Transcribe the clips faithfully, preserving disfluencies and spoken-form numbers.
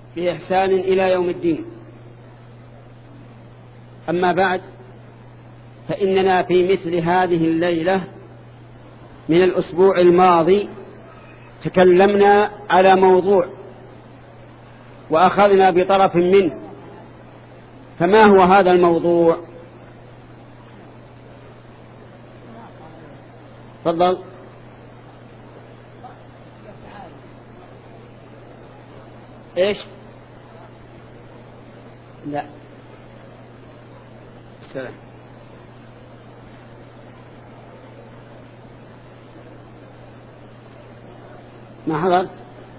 بإحسان إلى يوم الدين. أما بعد، فإننا في مثل هذه الليلة من الأسبوع الماضي تكلمنا على موضوع وأخذنا بطرف منه. فما هو هذا الموضوع؟ تفضل. ايش؟ لا السلام. ما حضرت.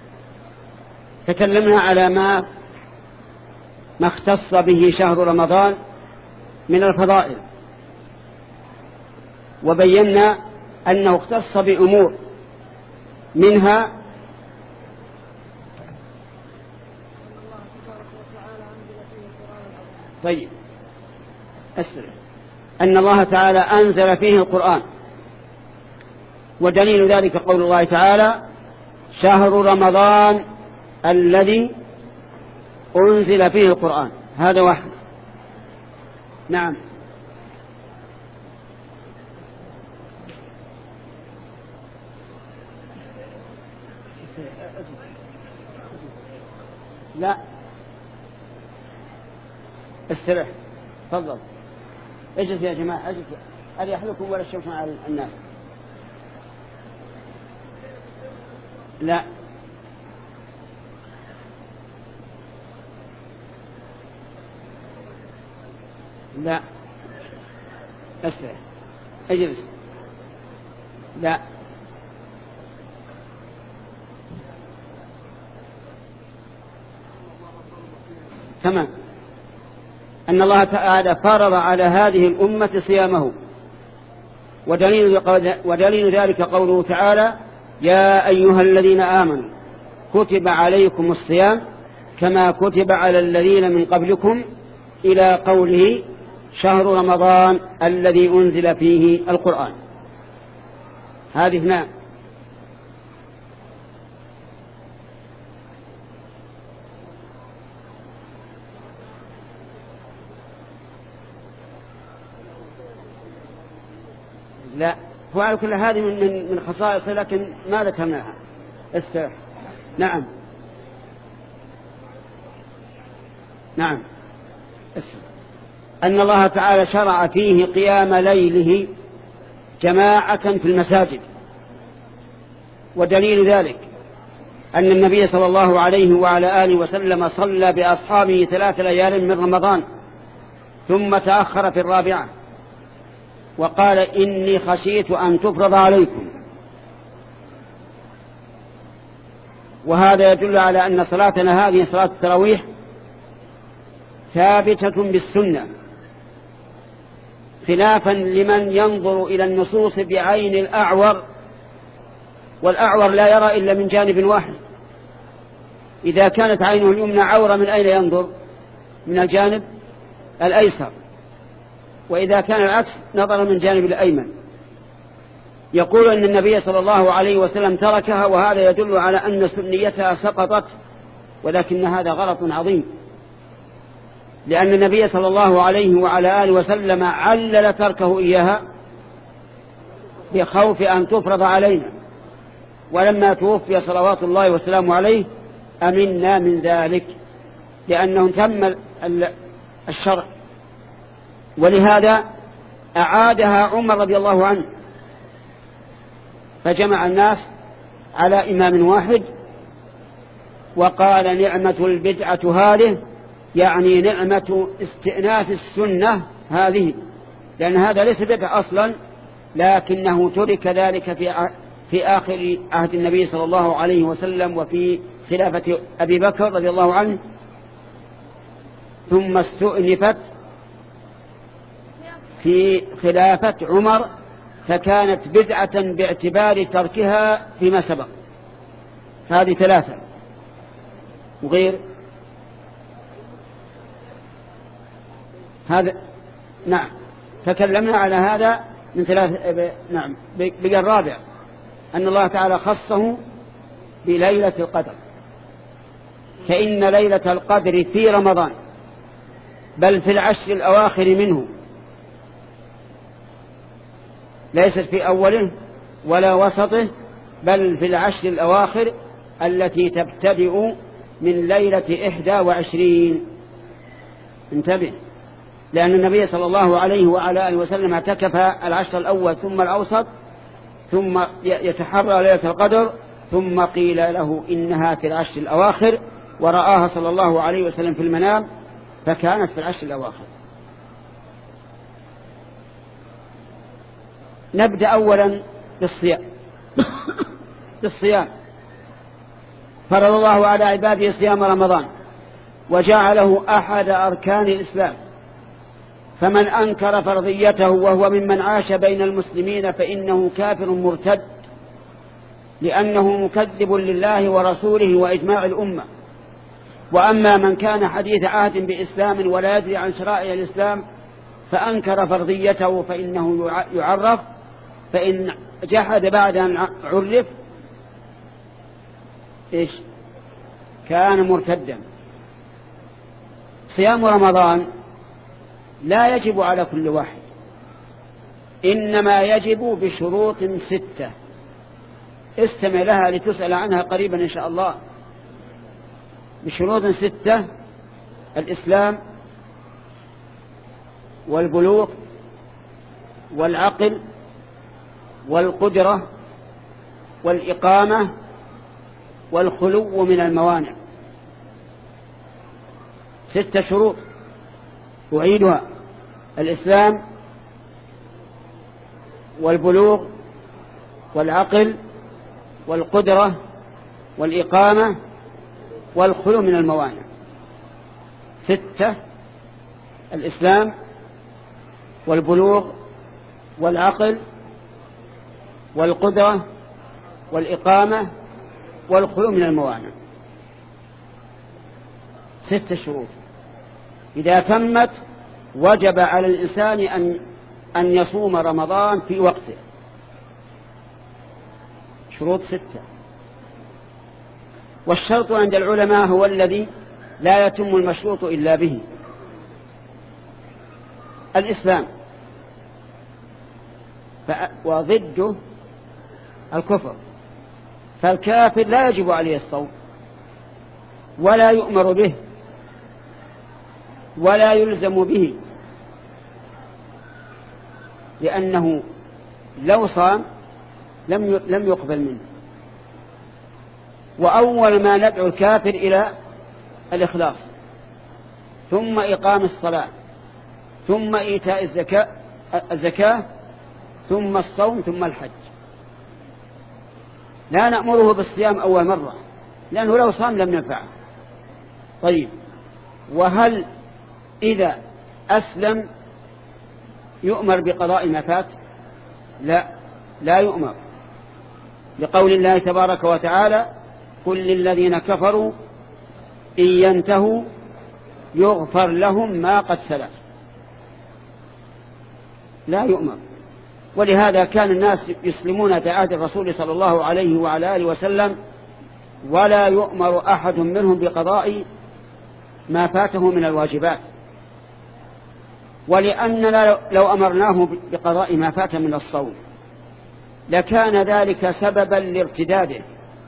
تكلمنا على ما ما اختص به شهر رمضان من الفضائل، وبينا أنه اختص بأمور منها طيب أسرع أن الله تعالى أنزل فيه القرآن، ودليل ذلك قول الله تعالى: شهر رمضان الذي أنزل فيه القرآن. هذا واحد. نعم. لا استرح. تفضل. اجلس يا جماعة، اجلس. أريح لكم ولا الشمس على الناس. لا لا استرح. اجلس. لا تمام. أن الله تعالى فرض على هذه الأمة صيامه، ودليل, ودليل ذلك قوله تعالى: يا أيها الذين آمنوا كتب عليكم الصيام كما كتب على الذين من قبلكم، إلى قوله: شهر رمضان الذي أنزل فيه القرآن. هذه اثنان. لا، هو على كل هذه من من من خصائصه، لكن ما ذكرناها. استرح. نعم نعم استرح. أن الله تعالى شرع فيه قيام ليله جماعة في المساجد، ودليل ذلك أن النبي صلى الله عليه وعلى آله وسلم صلى بأصحابه ثلاث ليال من رمضان، ثم تأخر في الرابعة وقال: إني خشيت أن تفرض عليكم. وهذا يدل على أن صلاتنا هذه صلاة التراويح ثابتة بالسنة، خلافا لمن ينظر إلى النصوص بعين الأعور، والأعور لا يرى إلا من جانب واحد. إذا كانت عينه اليمنى عورة، من أين ينظر؟ من الجانب الأيسر. وإذا كان العكس نظر من جانب الأيمن. يقول أن النبي صلى الله عليه وسلم تركها، وهذا يدل على أن سنيتها سقطت، ولكن هذا غلط عظيم، لأن النبي صلى الله عليه وعلى آله وسلم علل تركه إياها بخوف أن تفرض علينا، ولما توفي صلوات الله وسلامه عليه أمنا من ذلك، لأنه تم الشرع. ولهذا أعادها عمر رضي الله عنه، فجمع الناس على إمام واحد وقال: نعمة البدعة هذه، يعني نعمة استئناف السنة هذه، لأن هذا ليس بدعة أصلا، لكنه ترك ذلك في في آخر عهد النبي صلى الله عليه وسلم وفي خلافة أبي بكر رضي الله عنه، ثم استؤنفت في خلافة عمر، فكانت بدعة باعتبار تركها فيما سبق. هذه ثلاثة وغير هذا. نعم تكلمنا على هذا من ثلاثة. نعم بقى الرابع أن الله تعالى خصه بليلة القدر، فإن ليلة القدر في رمضان بل في العشر الأواخر منه، ليست في أوله ولا وسطه، بل في العشر الأواخر التي تبتدئ من ليلة إحدى وعشرين. انتبه، لأن النبي صلى الله عليه وعلى آله وسلم اعتكف العشر الأول ثم الأوسط ثم يتحرى ليلة القدر، ثم قيل له إنها في العشر الأواخر، ورآها صلى الله عليه وسلم في المنام فكانت في العشر الأواخر. نبدأ أولا بالصيام. بالصيام فرض الله على عباده صيام رمضان وجعله أحد أركان الإسلام، فمن أنكر فرضيته وهو ممن عاش بين المسلمين فإنه كافر مرتد، لأنه مكذب لله ورسوله وإجماع الأمة. وأما من كان حديث عهد بإسلام ولا يدري عن شرائع الإسلام فأنكر فرضيته فإنه يعرف، فإن جحد بعد أن عرف إيش؟ كان مرتدا. صيام رمضان لا يجب على كل واحد، إنما يجب بشروط ستة استمع لها لتسأل عنها قريبا إن شاء الله. بشروط ستة: الإسلام والبلوغ والعقل والقدرة والإقامة والخلو من الموانع. ستة شروط أعيدها: الإسلام والبلوغ والعقل والقدرة والإقامة والخلو من الموانع. ستة: الإسلام والبلوغ والعقل والقدرة والإقامة والخلو من الموانع. ستة شروط إذا تمت وجب على الإنسان أن أن يصوم رمضان في وقته. شروط ستة. والشرط عند العلماء هو الذي لا يتم المشروط إلا به. الإسلام وضده الكفر، فالكافر لا يجب عليه الصوم ولا يؤمر به ولا يلزم به، لأنه لو صام لم لم يقبل منه. وأول ما ندعو الكافر إلى الإخلاص، ثم إقام الصلاة، ثم إيتاء الزكاة الزكاة ثم الصوم، ثم الحج. لا نأمره بالصيام أول مرة، لأنه لو صام لم ينفعه. طيب، وهل إذا أسلم يؤمر بقضاء ما فات؟ لا، لا يؤمر، لقول الله تبارك وتعالى: قل للذين كفروا إن ينتهوا يغفر لهم ما قد سلف. لا يؤمر. ولهذا كان الناس يسلمون في عهد الرسول صلى الله عليه وعلى آله وسلم ولا يؤمر أحد منهم بقضاء ما فاته من الواجبات، ولأننا لو أمرناه بقضاء ما فات من الصوم لكان ذلك سببا لارتداده.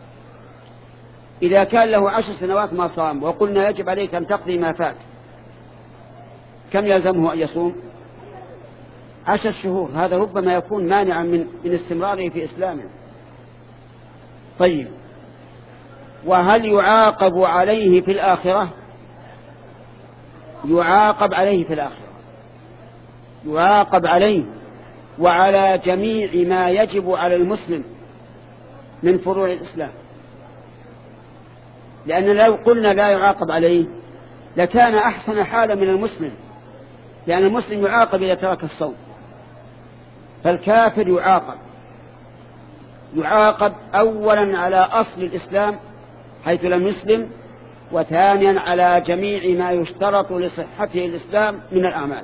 إذا كان له عشر سنوات ما صام وقلنا يجب عليك أن تقضي ما فات، كم يلزمه أن يصوم؟ عشر شهور. هذا ربما يكون مانعا من, من استمراره في إسلامه. طيب، وهل يعاقب عليه في الآخرة؟ يعاقب عليه في الآخرة، يعاقب عليه وعلى جميع ما يجب على المسلم من فروع الإسلام، لأن لو قلنا لا يعاقب عليه لكان أحسن حالا من المسلم، لأن المسلم يعاقب إذا ترك الصوم، فالكافر يعاقب يعاقب أولا على أصل الإسلام حيث لم يسلم، وثانيا على جميع ما يشترط لصحته الإسلام من الأعمال.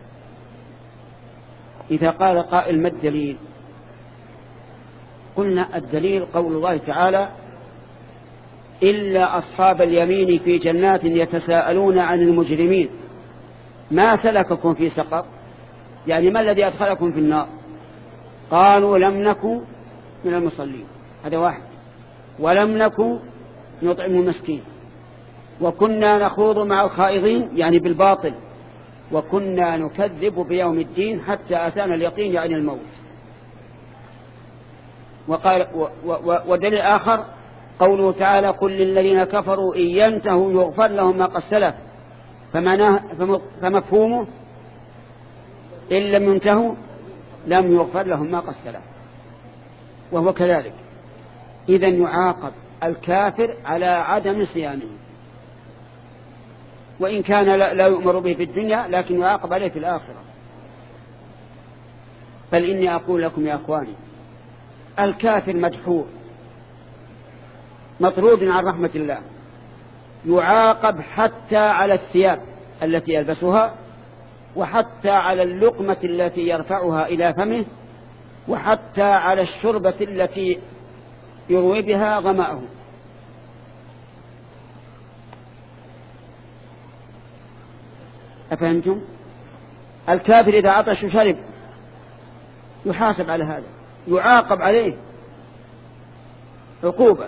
إذا قال قائل: ما الدليل؟ قلنا الدليل قول الله تعالى: إلا أصحاب اليمين في جنات يتساءلون عن المجرمين ما سلككم في سقر، يعني ما الذي أدخلكم في النار؟ قالوا لم نكن من المصلين، هذا واحد، ولم نكن نطعم المسكين، وكنا نخوض مع الخائضين يعني بالباطل، وكنا نكذب بيوم الدين حتى أتانا اليقين يعني الموت. وقال ودليل آخر قوله تعالى قل للذين كفروا إن ينتهوا يغفر لهم ما قد سلف، فمفهومه إن لم ينتهوا لم يغفر لهم ما قد سلف، وهو كذلك. إذن يعاقب الكافر على عدم صيامه، وإن كان لا يؤمر به في الدنيا لكن يعاقب عليه في الآخرة. بل إني أقول لكم يا أخواني الكافر مدحور مطرود عن رحمة الله، يعاقب حتى على الثياب التي يلبسها، وحتى على اللقمة التي يرفعها إلى فمه، وحتى على الشربة التي يروي بها ظمأه. أفهمتم؟ الكافر إذا عطش شرب يحاسب على هذا، يعاقب عليه عقوبة.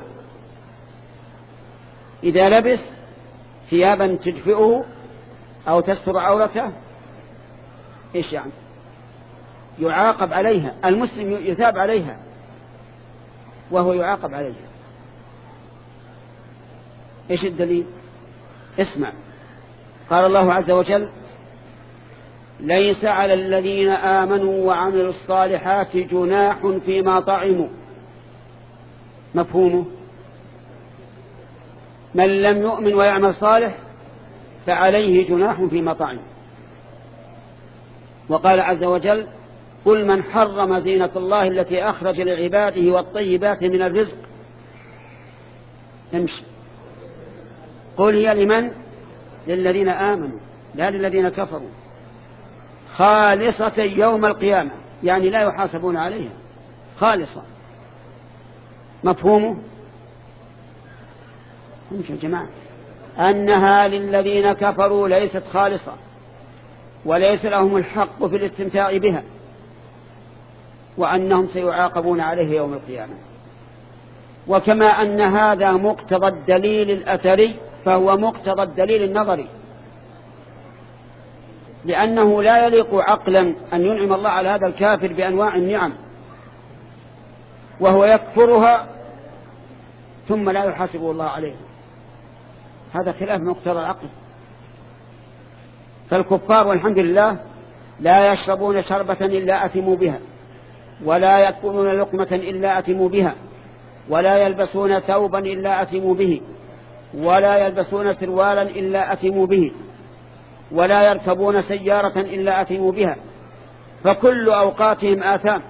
إذا لبس ثيابا تدفئه أو تستر عورته إيش يعني؟ يعاقب عليها، المسلم يثاب عليها وهو يعاقب عليها. إيش الدليل؟ اسمع، قال الله عز وجل ليس على الذين آمنوا وعملوا الصالحات جناح فيما طعموا. مفهومه من لم يؤمن ويعمل صالح فعليه جناح فيما طعموا. وقال عز وجل قل من حرم زينة الله التي أخرج لعباده والطيبات من الرزق. امشي، قل هي لمن؟ للذين آمنوا لا للذين كفروا، خالصة يوم القيامة، يعني لا يحاسبون عليها، خالصة. مفهومه امشي يا جماعة، أنها للذين كفروا ليست خالصة، وليس لهم الحق في الاستمتاع بها، وأنهم سيعاقبون عليه يوم القيامة. وكما أن هذا مقتضى الدليل الأثري فهو مقتضى الدليل النظري، لأنه لا يليق عقلا أن ينعم الله على هذا الكافر بأنواع النعم وهو يكفرها ثم لا يحاسبه الله عليه، هذا خلاف مقتضى العقل. فالكفار والحمد لله لا يشربون شربة إلا أثموا بها، ولا يأكلون لقمة إلا أثموا بها، ولا يلبسون ثوبا إلا أثموا به، ولا يلبسون سروالا إلا أثموا به، ولا يركبون سيارة إلا أثموا بها، فكل أوقاتهم آثام،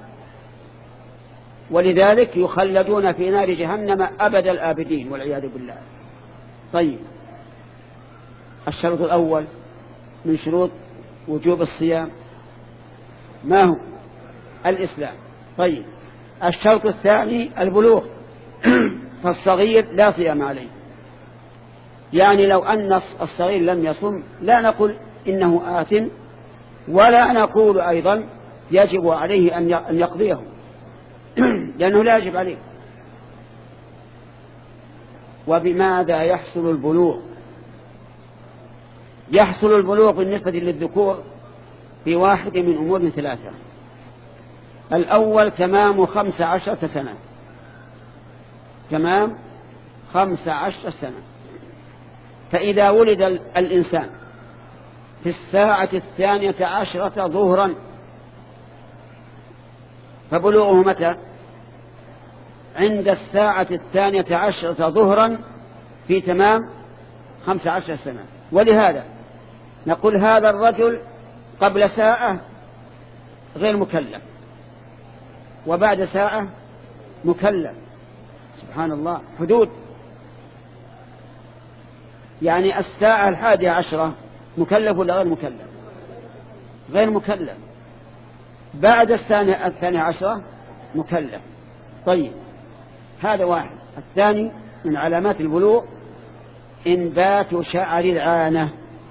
ولذلك يخلدون في نار جهنم أبد الآبدين والعياذ بالله. طيب، الشرط الأول من شروط وجوب الصيام ما هو؟ الإسلام. طيب، الشرط الثاني البلوغ، فالصغير لا صيام عليه، يعني لو أن الصغير لم يصم لا نقول إنه آثم، ولا نقول أيضا يجب عليه أن يقضيه لأنه لا يجب عليه. وبماذا يحصل البلوغ؟ يحصل البلوغ بالنسبة للذكور في واحد من أمور ثلاثة. الأول تمام خمس عشرة سنة، تمام خمس عشرة سنة. فإذا ولد الإنسان في الساعة الثانية عشرة ظهرا فبلوغه متى؟ عند الساعة الثانية عشرة ظهرا في تمام خمس عشرة سنة. ولهذا نقول هذا الرجل قبل ساعة غير مكلف، وبعد ساعة مكلف. سبحان الله، حدود. يعني الساعة الحادية عشرة مكلف ولا غير مكلف؟ غير مكلف. بعد الثانية عشرة مكلف. طيب، هذا واحد. الثاني من علامات البلوغ إنبات شعر العانة،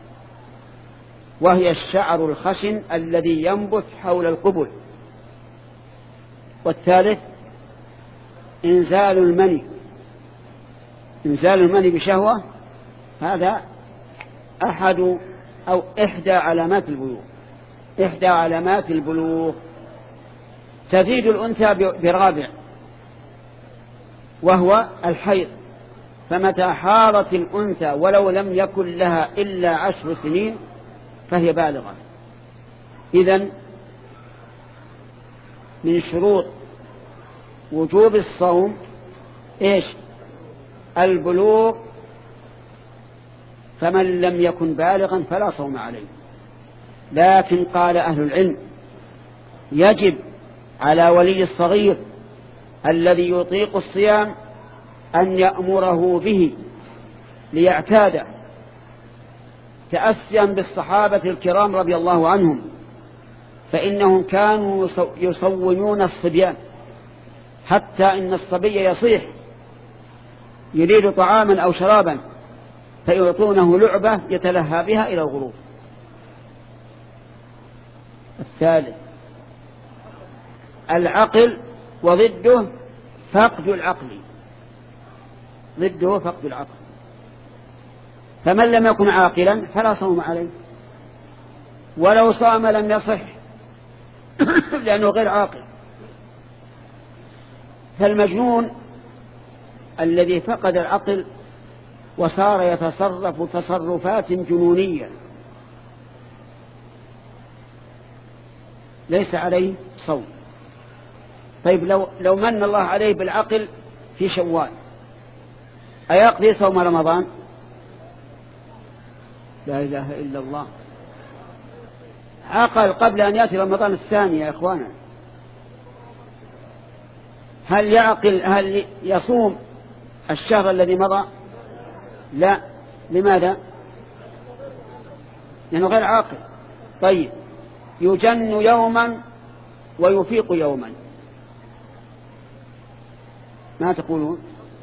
وهي الشعر الخشن الذي ينبت حول القبل. والثالث إنزال المني، إنزال المني بشهوة، هذا أحد أو إحدى علامات البلوغ، إحدى علامات البلوغ. تزيد الأنثى برابع وهو الحيض، فمتى حاضت الأنثى ولو لم يكن لها إلا عشر سنين فهي بالغة. إذن من شروط وجوب الصوم إيش؟ البلوغ، فمن لم يكن بالغا فلا صوم عليه. لكن قال أهل العلم يجب على ولي الصغير الذي يطيق الصيام أن يأمره به ليعتاد، تأسيا بالصحابة الكرام رضي الله عنهم، فإنهم كانوا يصومون الصبيان حتى إن الصبي يصيح يريد طعاما أو شرابا فيعطونه لعبة يتلهى بها إلى الغروب. الثالث العقل، وضده فقد العقل، ضده فقد العقل. فمن لم يكن عاقلا فلا صوم عليه، ولو صام لم يصح لأنه غير عاقل. فالمجنون الذي فقد العقل وصار يتصرف تصرفات جنونية ليس عليه صوم. طيب لو, لو من الله عليه بالعقل في شوال أيقضي صوم رمضان؟ لا إله إلا الله، عقل قبل أن يأتي رمضان الثاني يا إخوانا. هل يعقل؟ هل يصوم الشهر الذي مضى؟ لا. لماذا؟ لأنه غير عاقل. طيب يجن يوما ويفيق يوما، ما تقولون؟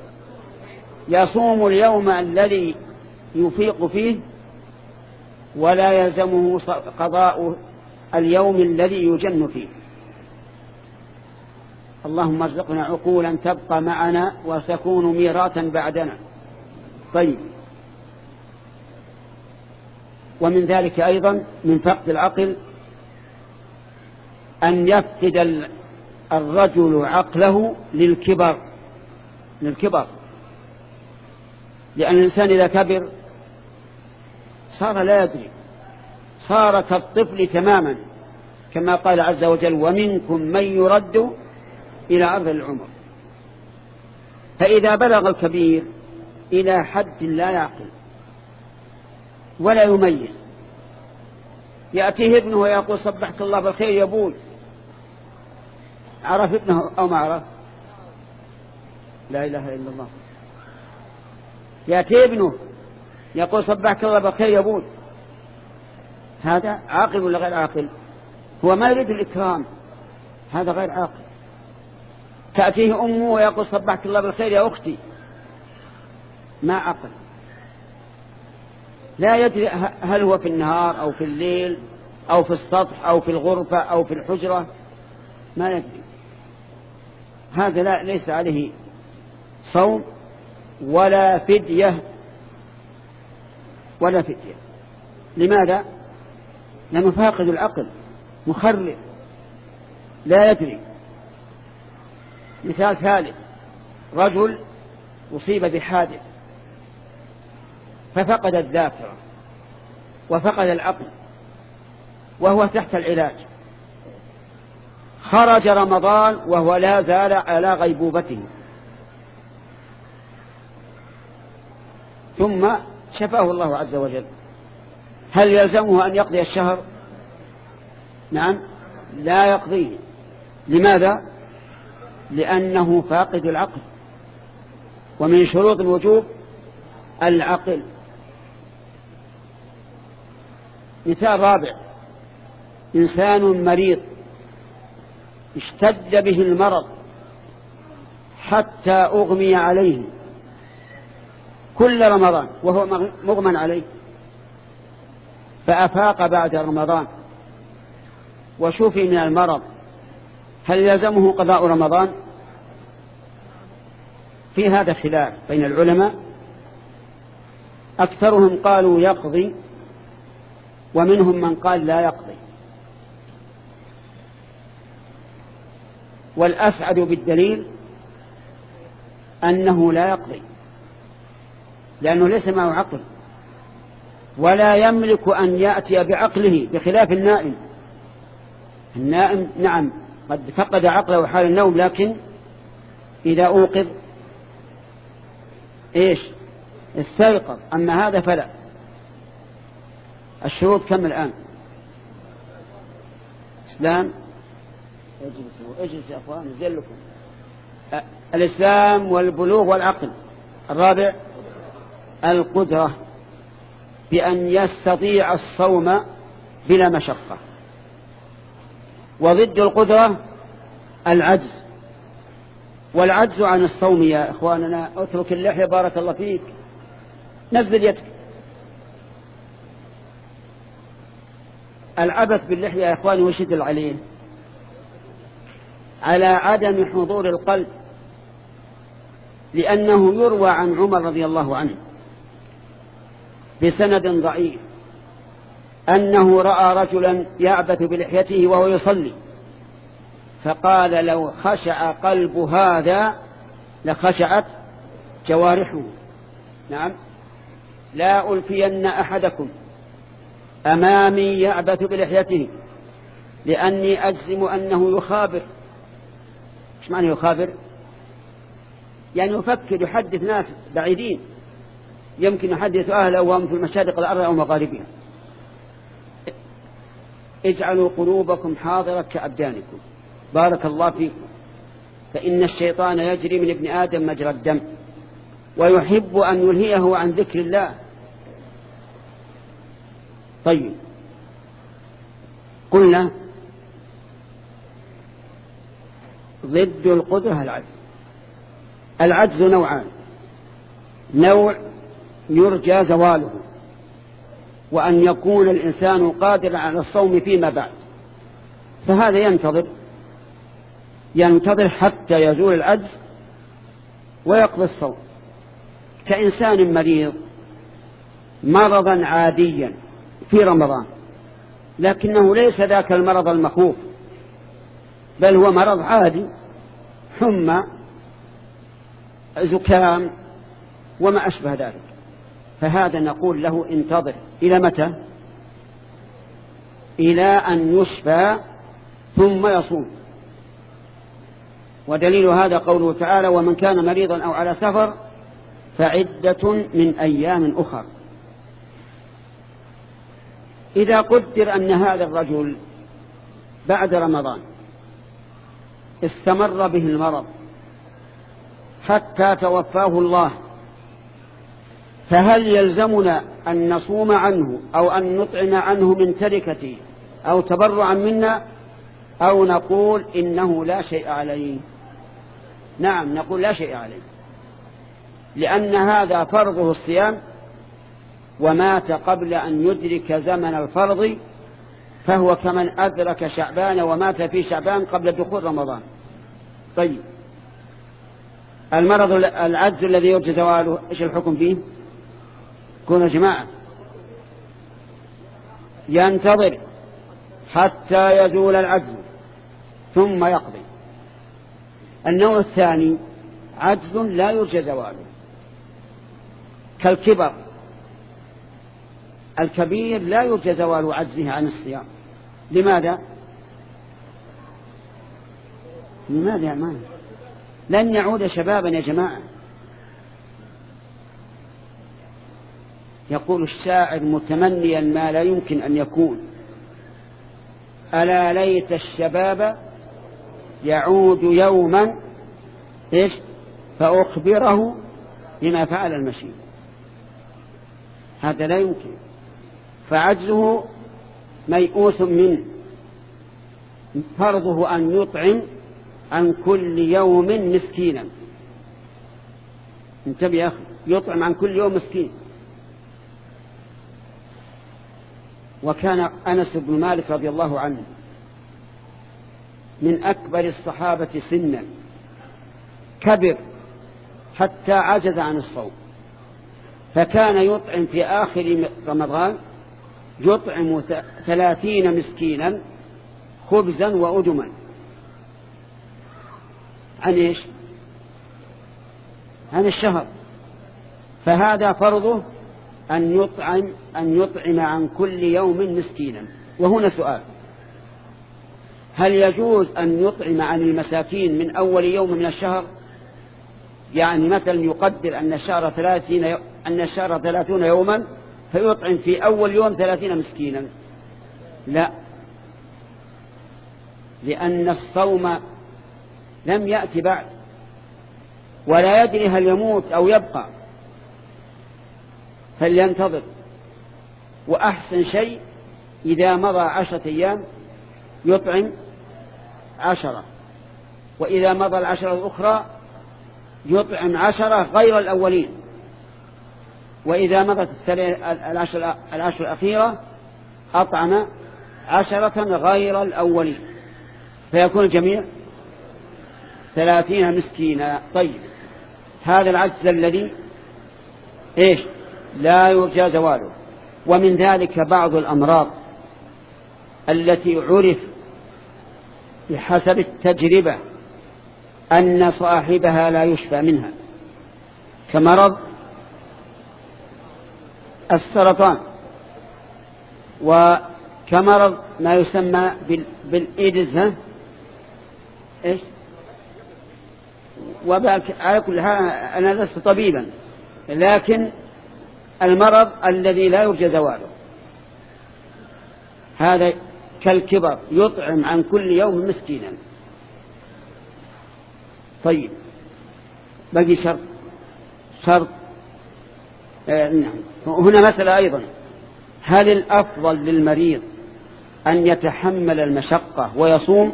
يصوم اليوم الذي يفيق فيه ولا يلزمه قضاء اليوم الذي يجن فيه. اللهم ارزقنا عقولا تبقى معنا وتكون ميراثا بعدنا. طيب، ومن ذلك أيضا من فقد العقل أن يفقد الرجل عقله للكبر، للكبر لأن الإنسان إذا كبر صار لا يدري، صار كالطفل تماما، كما قال عز وجل ومنكم من يرد إلى أرض العمر. فإذا بلغ الكبير إلى حد لا يعقل ولا يميز، يأتيه ابنه ويقول صبحك الله بالخير يا أبوي، عرف ابنه أو ما عرف؟ لا إله إلا الله. يأتي ابنه يقول صبحك الله بالخير يا أبوي، هذا عاقل ولا غير عاقل؟ هو ما يريد الإكرام، هذا غير عاقل. تأتيه أمه ويقول صبحك الله بالخير يا أختي، ما عقل، لا يدري هل هو في النهار أو في الليل أو في السطح أو في الغرفة أو في الحجرة، ما يدري. هذا لا ليس عليه صوم ولا فدية، ولا فدية. لماذا؟ لأنه فاقد العقل، مخرب، لا يدري. مثال ثالث، رجل أصيب بحادث ففقد الذاكرة وفقد العقل وهو تحت العلاج، خرج رمضان وهو لا زال على غيبوبته، ثم شفاه الله عز وجل، هل يلزمه أن يقضي الشهر؟ نعم، لا يقضيه. لماذا؟ لأنه فاقد العقل، ومن شروط الوجوب العقل. مثال رابع، إنسان مريض اشتد به المرض حتى أغمي عليه كل رمضان وهو مغمى عليه، فأفاق بعد رمضان وشفي من المرض، هل يلزمه قضاء رمضان؟ في هذا خلاف بين العلماء، أكثرهم قالوا يقضي ومنهم من قال لا يقضي، والأسعد بالدليل أنه لا يقضي، لأنه ليس معه عقل ولا يملك أن يأتي بعقله، بخلاف النائم. النائم نعم قد فقد عقله حال النوم، لكن إذا أوقظ إيش استيقظ، أما هذا فلا. الشروط كم الآن؟ إسلام، اجلسوا اجلسوا يا أخوان نزل لكم. الإسلام والبلوغ والعقل. الرابع القدرة، بأن يستطيع الصوم بلا مشقة. وضد القدرة العجز، والعجز عن الصوم يا إخواننا. اترك اللحية بارك الله فيك، نزل يدك. العبث باللحية يا إخواني وشد عليه على عدم حضور القلب، لأنه يروى عن عمر رضي الله عنه بسند ضعيف أنه رأى رجلا يعبث بلحيته وهو يصلي، فقال لو خشع قلب هذا لخشعت جوارحه. نعم، لا ألفين أحدكم أمامي يعبث بلحيته لأني أجزم أنه يخابر. إيش معنى يخابر؟ يعني يفكر، يحدث ناس بعيدين، يمكن يحدث أهله وهم في المشارق الأرض أو مغاربها. اجعلوا قلوبكم حاضرة كأبدانكم، بارك الله فيكم، فإن الشيطان يجري من ابن آدم مجرى الدم ويحب أن يلهيه عن ذكر الله. طيب، قلنا ضد القدرة العجز. العجز نوعان: نوع يرجى زواله، وأن يكون الإنسان قادرا على الصوم فيما بعد، فهذا ينتظر ينتظر حتى يزول العجز ويقضي الصوم، كإنسان مريض مرضا عاديا في رمضان، لكنه ليس ذاك المرض المخوف، بل هو مرض عادي، حمى، زكام وما أشبه ذلك، فهذا نقول له انتظر. إلى متى؟ إلى أن يشفى ثم يصوم. ودليل هذا قوله تعالى: ومن كان مريضا أو على سفر فعدة من أيام أخر. إذا قدر أن هذا الرجل بعد رمضان استمر به المرض حتى توفاه الله، فهل يلزمنا أن نصوم عنه أو أن نطعم عنه من تركته أو تبرعا منا، أو نقول إنه لا شيء عليه؟ نعم، نقول لا شيء عليه، لأن هذا فرضه الصيام ومات قبل أن يدرك زمن الفرض، فهو كمن أدرك شعبان ومات في شعبان قبل دخول رمضان. طيب، المرض العجز الذي يرجى زواله إيش الحكم فيه؟ كونوا جماعة، ينتظر حتى يزول العجز ثم يقضي. النوع الثاني عجز لا يرجى زواله، كالكبر. الكبير لا يرجى زوال عجزه عن الصيام. لماذا؟ لماذا يا مان؟ لن يعود شبابا يا جماعة. يقول الشاعر متمنيا ما لا يمكن أن يكون: ألا ليت الشباب يعود يوما إيش فأخبره بما فعل المشيب. هذا لا يمكن، فعجزه ميؤوس منه. فرضه أن يطعم عن كل يوم مسكينا، انتبه يا أخي، يطعم عن كل يوم مسكين. وكان أنس بن مالك رضي الله عنه من أكبر الصحابة سنا، كبر حتى عجز عن الصوم، فكان يطعم في آخر رمضان يطعم ثلاثين مسكينا خبزا وأدما. عن إيش؟ عن الشهر. فهذا فرضه أن يطعم أن يطعم عن كل يوم مسكينا. وهنا سؤال: هل يجوز أن يطعم عن المساكين من أول يوم من الشهر؟ يعني مثلا يقدر أن الشهر ثلاثين أن الشهر ثلاثون يوما فيطعم في أول يوم ثلاثين مسكينا؟ لا، لأن الصوم لم يأتي بعد، ولا يدري هل يموت أو يبقى، فلينتظر. وأحسن شيء إذا مضى عشرة أيام يطعم عشرة، وإذا مضى العشرة الأخرى يطعم عشرة غير الأولين، وإذا مضت العشر, العشر الأخيرة أطعم عشرة غير الأولين، فيكون الجميع ثلاثين مسكينا. طيب، هذا العجز الذي إيش لا يرجى زواله. ومن ذلك بعض الأمراض التي عرف بحسب التجربة أن صاحبها لا يشفى منها، كمرض السرطان، وكمرض ما يسمى بالإيدز. إيش وعلى كل حال أنا لست طبيبا، لكن المرض الذي لا يرجى زواله هذا كالكبر يطعم عن كل يوم مسكينا. طيب، بقي شرط شرط آه نعم. هنا مسألة أيضا: هل الأفضل للمريض أن يتحمل المشقة ويصوم،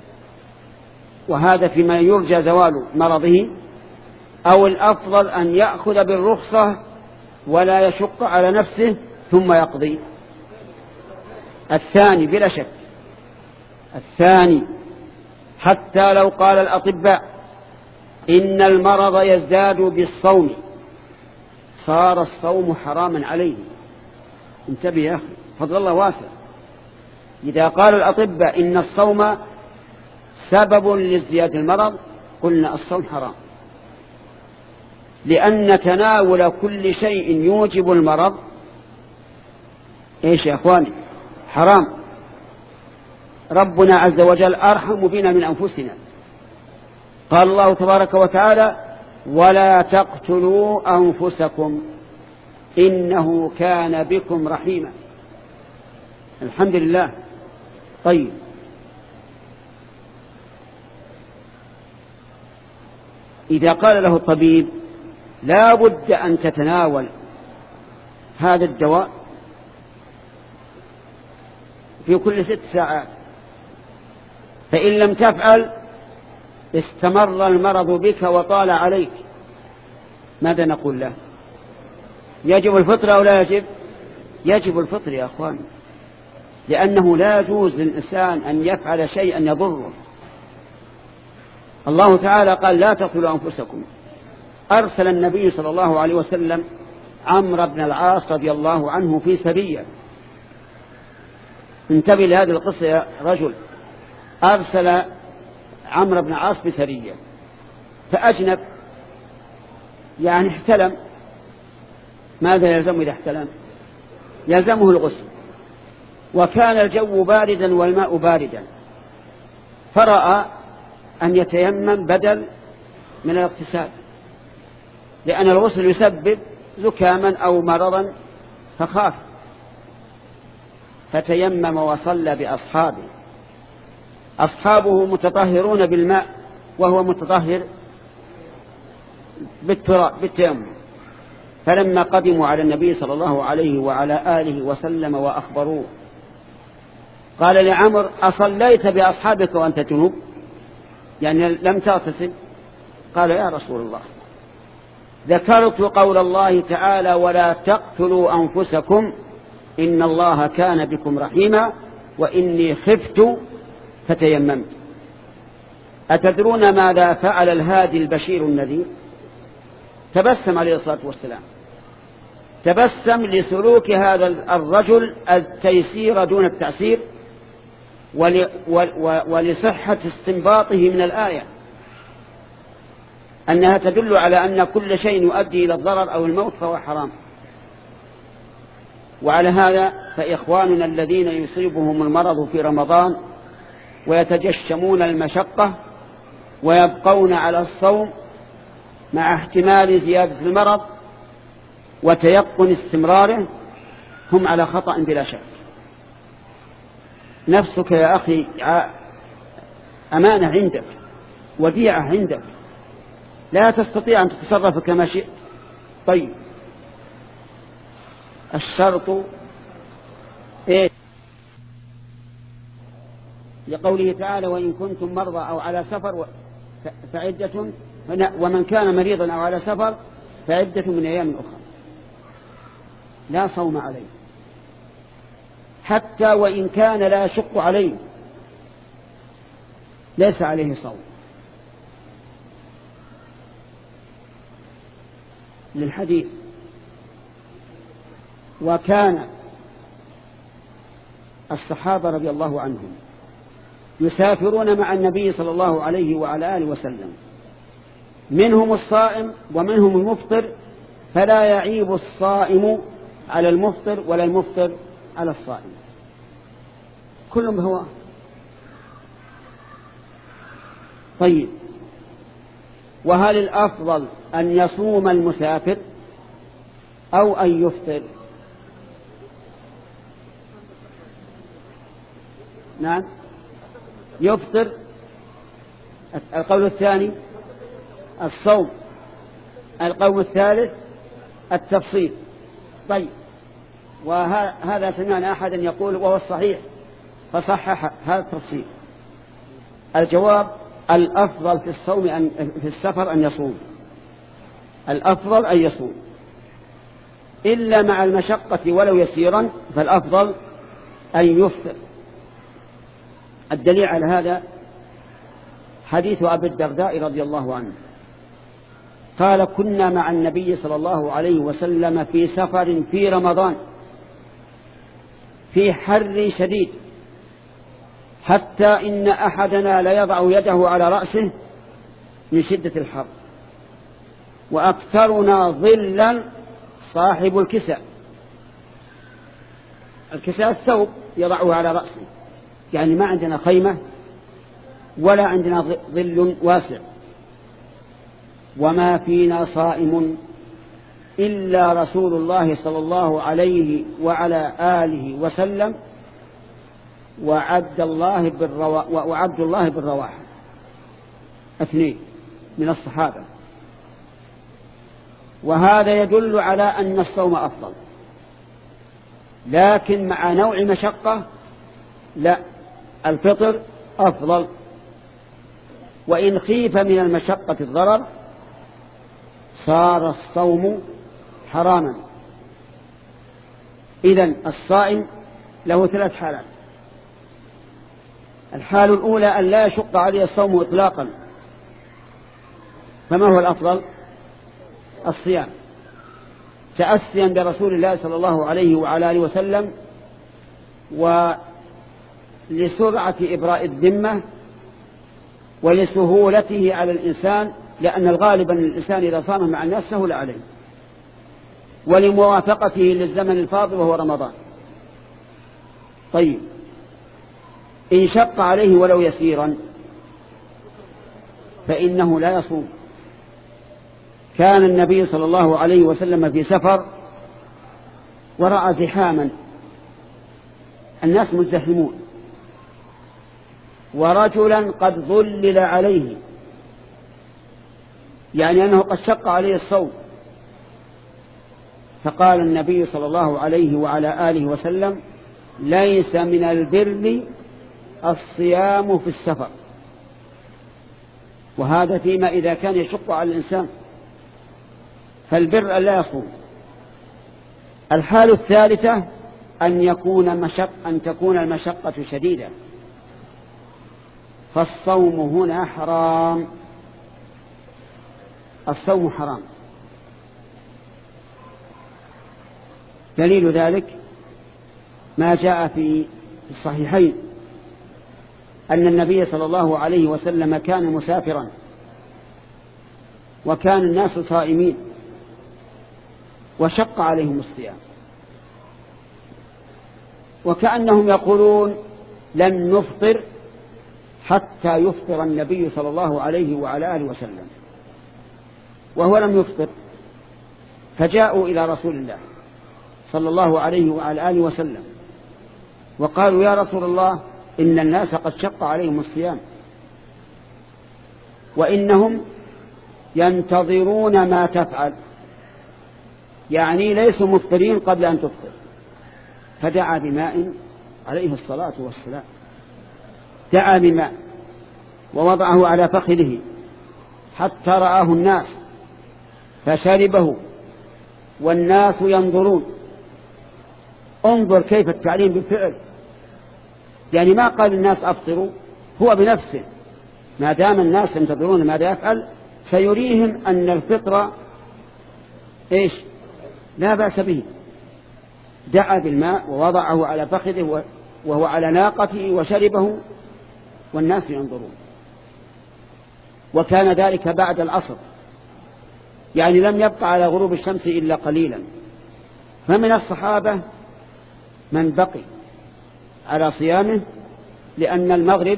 وهذا فيما يرجى زوال مرضه، أو الأفضل أن يأخذ بالرخصة ولا يشق على نفسه ثم يقضي؟ الثاني بلا شك، الثاني. حتى لو قال الأطباء إن المرض يزداد بالصوم صار الصوم حراما عليه. انتبه يا أخي، فضل الله واسع. إذا قال الأطباء إن الصوم سبب لازدياد المرض قلنا الصوم حرام، لأن تناول كل شيء يوجب المرض إيش يا أخواني؟ حرام. ربنا عز وجل أرحم بنا من أنفسنا. قال الله تبارك وتعالى: ولا تقتلوا أنفسكم إنه كان بكم رحيما. الحمد لله. طيب، إذا قال له الطبيب لا بد أن تتناول هذا الدواء في كل ست ساعات، فإن لم تفعل استمر المرض بك وطال عليك، ماذا نقول له؟ يجب الفطر أو لا يجب؟ يجب الفطر يا أخوان، لأنه لا يجوز للإنسان أن يفعل شيئا يضره. الله تعالى قال: لا تقتلوا أنفسكم. أرسل النبي صلى الله عليه وسلم عمرو بن العاص رضي الله عنه في سرية. انتبه لهذه القصة يا رجل. أرسل عمرو بن العاص بسرية فأجنب، يعني احتلم. ماذا يلزم إذا احتلم؟ يلزمه الغسل، وكان الجو باردا والماء باردا، فرأى أن يتيمم بدل من الاغتسال، لأن الغسل يسبب زكاما أو مرضا، فخاف فتيمم وصلى بأصحابه. أصحابه متطهرون بالماء وهو متطهر بالتراب بالتيمم. فلما قدموا على النبي صلى الله عليه وعلى آله وسلم وأخبروه قال لعمر: أصليت بأصحابك وأنت جنوب؟ يعني لم تغتسل؟ قال: يا رسول الله ذكرت قول الله تعالى ولا تقتلوا أنفسكم إن الله كان بكم رحيما وإني خفت فتيممت. أتدرون ماذا فعل الهادي البشير النذير؟ تبسم عليه الصلاة والسلام، تبسم لسلوك هذا الرجل التيسير دون التعسير ولصحة استنباطه من الآية أنها تدل على أن كل شيء يؤدي إلى الضرر أو الموت فهو حرام. وعلى هذا فإخواننا الذين يصيبهم المرض في رمضان ويتجشمون المشقة ويبقون على الصوم مع احتمال زيادة المرض وتيقن استمراره هم على خطأ بلا شك. نفسك يا أخي أمانة عندك، وديعة عندك، لا تستطيع أن تتصرف كما شئت. طيب الشرط إيه؟ لقوله تعالى وإن كنتم مرضى أو على سفر فعدة، ومن كان مريضا أو على سفر فعدة من أيام أخرى. لا صوم عليه حتى وإن كان لا يشق عليه، ليس عليه صوم. للحديث وكان الصحابة رضي الله عنهم يسافرون مع النبي صلى الله عليه وعلى آله وسلم، منهم الصائم ومنهم المفطر، فلا يعيب الصائم على المفطر ولا المفطر على الصائم، كلهم هو. طيب وهل الأفضل أن يصوم المسافر أو أن يفطر؟ نعم يفطر. القول الثاني الصوم. القول الثالث التفصيل. طيب وهذا سمعنا أحدا يقول وهو الصحيح فصحح هذا التفصيل. الجواب الأفضل في الصوم أن في السفر أن يصوم، الأفضل أن يصوم، إلا مع المشقة ولو يسيرا فالأفضل أن يفطر. الدليل على هذا حديث أبي الدرداء رضي الله عنه قال كنا مع النبي صلى الله عليه وسلم في سفر في رمضان في حر شديد حتى إن أحدنا ليضع يده على رأسه من شدة الحر، وأكثرنا ظلا صاحب الكساء. الكساء الثوب يضعه على رأسه، يعني ما عندنا خيمة ولا عندنا ظل واسع، وما فينا صائم إلا رسول الله صلى الله عليه وعلى آله وسلم وعبد الله بالروا... وعبد الله بالرواحة، اثنين من الصحابة. وهذا يدل على أن الصوم أفضل، لكن مع نوع مشقة لا، الفطر أفضل. وإن خيف من المشقة الضرر صار الصوم حراما. إذن الصائم له ثلاث حالات. الحال الأولى أن لا يشق عليه الصوم إطلاقا، فما هو الأفضل؟ الصيام، تأسيا برسول الله صلى الله عليه وعلى آله وسلم، ولسرعة إبراء الذمة، ولسهولته على الإنسان، لأن الغالب أن الإنسان إذا صام مع الناس سهل عليه، ولموافقته للزمن الفاضل وهو رمضان. طيب إن شق عليه ولو يسيرا فإنه لا يصوم. كان النبي صلى الله عليه وسلم في سفر ورأى زحاما، الناس مزدحمون، ورجلا قد ظلل عليه، يعني أنه قد شق عليه الصوم، فقال النبي صلى الله عليه وعلى آله وسلم ليس من البر الصيام في السفر. وهذا فيما إذا كان يشق على الإنسان. فالبر أن لا يصوم. الحال الثالثة أن يكون مشق أن تكون المشقة شديدة، فالصوم هنا حرام. الصوم حرام. دليل ذلك ما جاء في الصحيحين أن النبي صلى الله عليه وسلم كان مسافرا وكان الناس صائمين وشق عليهم الصيام، وكأنهم يقولون لن نفطر حتى يفطر النبي صلى الله عليه وعلى آله وسلم، وهو لم يفطر. فجاءوا إلى رسول الله صلى الله عليه وعلى آله وسلم وقالوا يا رسول الله إن الناس قد شق عليهم الصيام وإنهم ينتظرون ما تفعل، يعني ليسوا مفطرين قبل أن تفطر. فدعا بماء عليه الصلاة والسلام، دعا بماء ووضعه على فخذه حتى رآه الناس فشربه والناس ينظرون. انظر كيف التعليم بالفعل، يعني ما قال الناس أفطروا، هو بنفسه ما دام الناس ينتظرون ماذا يفعل سيريهم أن الفطر إيش لا بأس به. دعا بالماء ووضعه على فخذه وهو على ناقته وشربه والناس ينظرون. وكان ذلك بعد العصر، يعني لم يبقى على غروب الشمس إلا قليلا. فمن الصحابة من بقي على صيامه لأن المغرب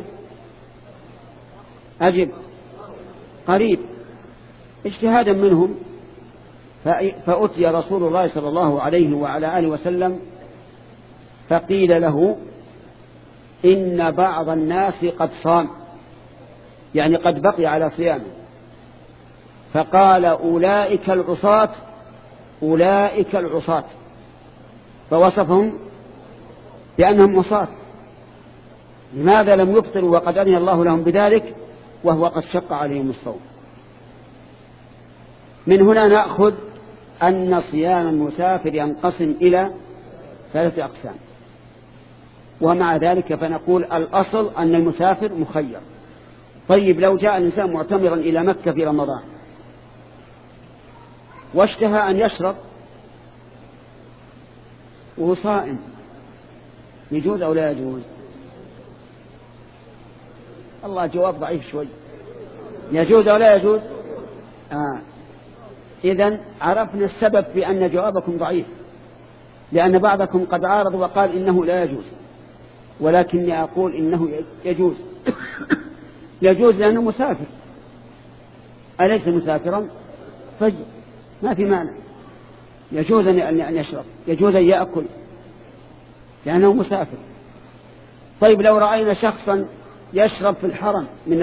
أجب قريب اجتهادا منهم. فأتي رسول الله صلى الله عليه وعلى آله وسلم فقيل له إن بعض الناس قد صام، يعني قد بقي على صيامه. فقال أولئك العصاة أولئك العصاة، فوصفهم بأنهم عصاة. لماذا لم يفطروا وقد أذن الله لهم بذلك وهو قد شق عليهم الصوم؟ من هنا نأخذ أن صيام المسافر ينقسم إلى ثلاثة أقسام، ومع ذلك فنقول الأصل أن المسافر مخير. طيب لو جاء الإنسان معتمرا إلى مكة في رمضان واشتهى أن يشرب وهو صائم، يجوز أو لا يجوز؟ الله جواب ضعيف شوي. يجوز أو لا يجوز؟ آه. إذن عرفنا السبب في أن جوابكم ضعيف، لأن بعضكم قد عارض وقال إنه لا يجوز، ولكني أقول إنه يجوز. يجوز لأنه مسافر، أليس مسافرا؟ طيب ما في معنى، يجوز أن يشرب، يجوز أن يأكل لأنه مسافر. طيب لو رأينا شخصا يشرب في الحرم من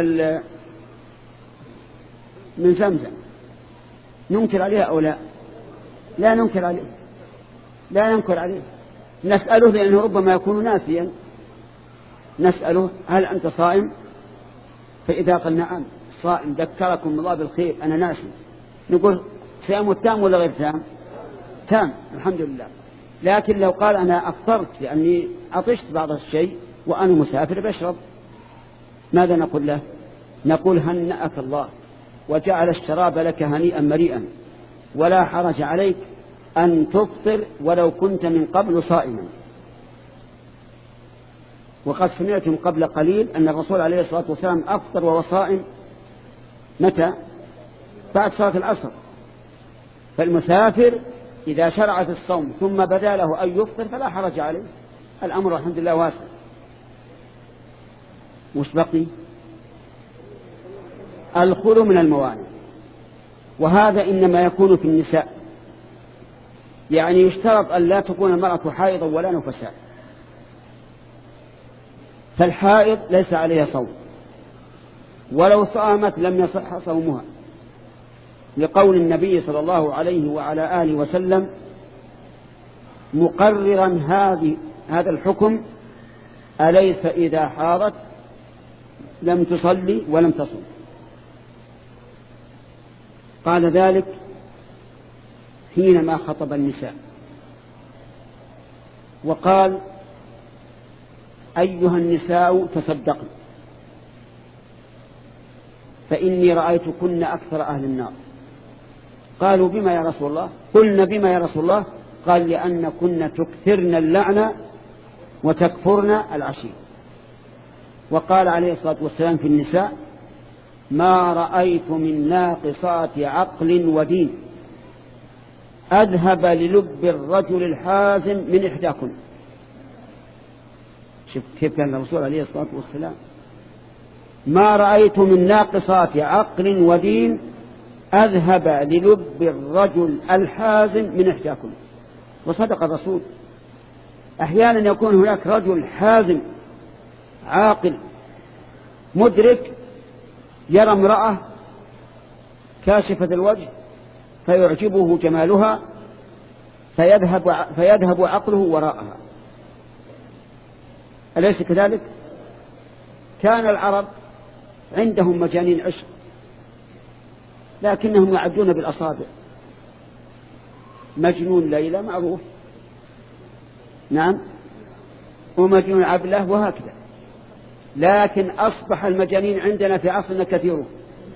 من زمزم ننكر عليه أو لا؟ لا ننكر عليه، لا ننكر عليه، نسأله لأنه ربما يكون ناسيا، نسأله هل أنت صائم؟ فإذا قال نعم صائم ذكركم الله بالخير أنا ناسي، نقول صيامه تام ولا غير تام؟ تام الحمد لله. لكن لو قال أنا أفطرت لأني عطشت بعض الشيء وأنا مسافر بشرب، ماذا نقول له؟ نقول هنأك الله وجعل الشراب لك هنيئا مريئا، ولا حرج عليك أن تفطر ولو كنت من قبل صائما. وقد سمعتم قبل قليل أن الرسول عليه الصلاة والسلام أفطر وهو صائم متى؟ بعد صلاة العصر. فالمسافر إذا شرع في الصوم ثم بدا له أن يفطر فلا حرج عليه، الأمر الحمد لله واسع. مش بقي الخلو من الموانع، وهذا إنما يكون في النساء، يعني يشترط أن لا تكون المرأة حائضا ولا نفساء. فالحائض ليس عليها صوم، ولو صامت لم يصح صومها، لقول النبي صلى الله عليه وعلى آله وسلم مقررا هذه هذا الحكم أليس إذا حاضت لم تصلي ولم تصم؟ قال ذلك حينما خطب النساء وقال أيها النساء تصدقن فإني رأيتكن أكثر أهل النار. قالوا بما يا رسول الله؟ قلنا بما يا رسول الله؟ قال لأنكن تكثرن اللعنة وتكفرن العشير. وقال عليه الصلاة والسلام في النساء ما رأيت من ناقصات عقل ودين أذهب للب الرجل الحازم من إحداكن. شوف كيف كان الرسول عليه الصلاة والسلام، ما رأيت من ناقصات عقل ودين أذهب للب الرجل الحازم من إحداكن. وصدق الرسول، أحيانا يكون هناك رجل حازم عاقل مدرك يرى امرأة كاشفة الوجه فيعجبه جمالها فيذهب, فيذهب عقله وراءها. أليس كذلك؟ كان العرب عندهم مجانين عشق لكنهم يعدون بالأصابع. مجنون ليلى معروف، نعم، ومجنون عبله وهكذا. لكن أصبح المجانين عندنا في عصرنا كثيرون،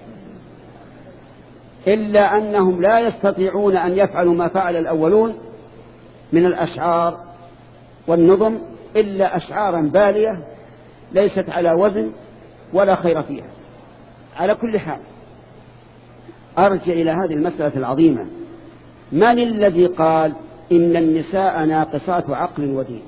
إلا أنهم لا يستطيعون أن يفعلوا ما فعل الأولون من الأشعار والنظم إلا أشعارا بالية ليست على وزن ولا خير فيها. على كل حال أرجع إلى هذه المسألة العظيمة. من الذي قال إن النساء ناقصات عقل ودين؟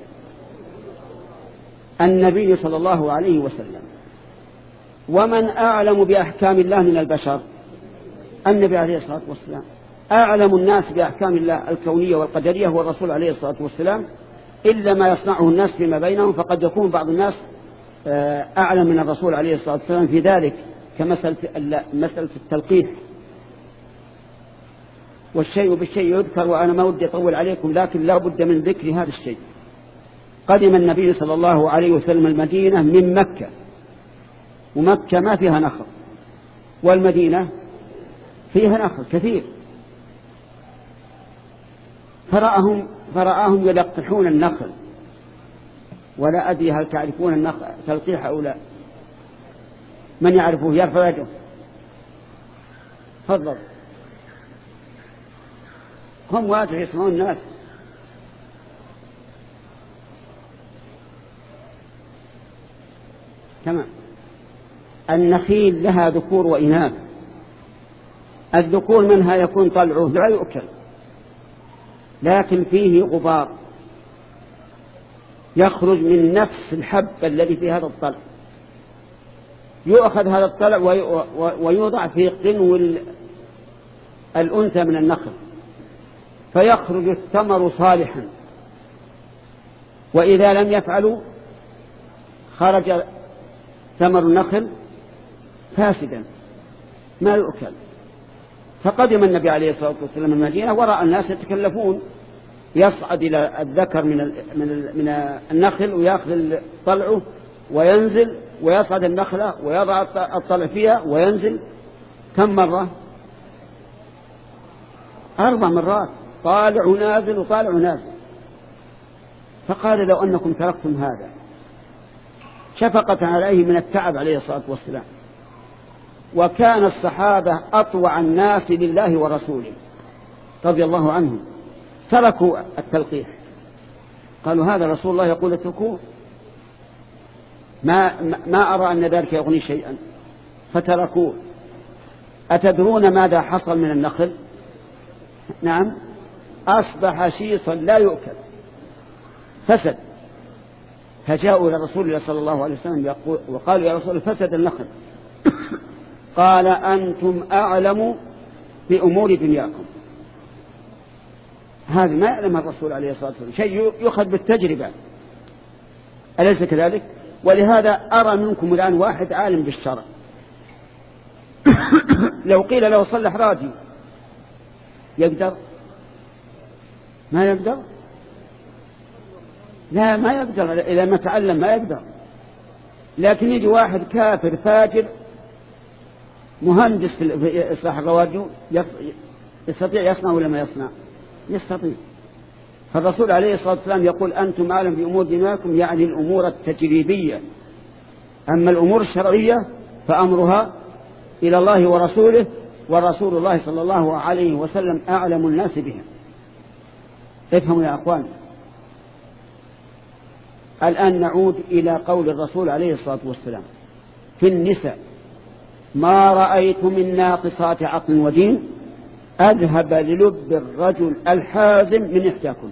النبي صلى الله عليه وسلم. ومن أعلم بأحكام الله من البشر؟ النبي عليه الصلاة والسلام. أعلم الناس بأحكام الله الكونية والقدرية هو الرسول عليه الصلاة والسلام، إلا ما يصنعه الناس فيما بينهم، فقد يكون بعض الناس أعلم من الرسول عليه الصلاة والسلام في ذلك، كمسألة مسألة التلقيح. والشيء بالشيء يذكر، وأنا ما ودي أطول عليكم لكن لا بد من ذكر هذا الشيء. قدم النبي صلى الله عليه وسلم المدينة من مكة، ومكة ما فيها نخل، والمدينة فيها نخل كثير. فرأهم, فرأهم يلقحون النخل، ولا أدري هل تعرفون النخل تلقيح أو لا؟ من يعرفه يرفع يده. تفضل. هم واجه يسمعون الناس. تمام. النخيل لها ذكور وإناث. الذكور منها يكون طلعه لا يؤكل، لكن فيه غبار يخرج من نفس الحب الذي في هذا الطلع. يؤخذ هذا الطلع ويوضع في قنو الأنثى من النخل، فيخرج الثمر صالحا. وإذا لم يفعلوا خرج ثمر النخل فاسدا ما يؤكل. فقدم النبي عليه الصلاة والسلام المدينة ورأى الناس يتكلفون، يصعد إلى الذكر من من النخل ويأخذ طلعه وينزل، ويصعد النخلة ويضع الطلع فيها وينزل. كم مرة؟ أربع مرات، طالع ونازل وطالع ونازل. فقال لو أنكم تركتم هذا شفقة عليه من التعب عليه الصلاة والسلام. وكان الصحابة أطوع الناس لله ورسوله رضي الله عنهم، تركوا التلقيح. قالوا هذا رسول الله يقول اتركوه، ما, ما أرى أن ذلك يغني شيئا، فتركوه. أتدرون ماذا حصل من النخل؟ نعم، أصبح شيصا لا يؤكل، فسد. فجاءوا إلى رسول الله صلى الله عليه وسلم وقالوا يا رسول الله فسد النخل. قال أنتم أعلم بأمور دنياكم. هذا ما يعلم الرسول عليه الصلاة والسلام، شيء يؤخذ بالتجربة، أليس كذلك؟ ولهذا أرى منكم الآن واحد عالم بالشرع لو قيل له صلح راديو يقدر؟ ما يقدر؟ لا ما يقدر، إذا ما تعلم ما يقدر. لكن يجي واحد كافر فاجر مهندس في إصلاح الراديو يستطيع يصنع ولا ما يصنع؟ يستطيع. فالرسول عليه الصلاة والسلام يقول أنتم أعلم بأمور دماءكم، يعني الأمور التجريبية. أما الأمور الشرعية فأمرها إلى الله ورسوله، ورسول الله صلى الله عليه وسلم أعلم الناس بها. افهموا يا أخوان. الآن نعود إلى قول الرسول عليه الصلاة والسلام في النساء: ما رأيت من ناقصات عقل ودين أذهب للب الرجل الحازم من إحداكم.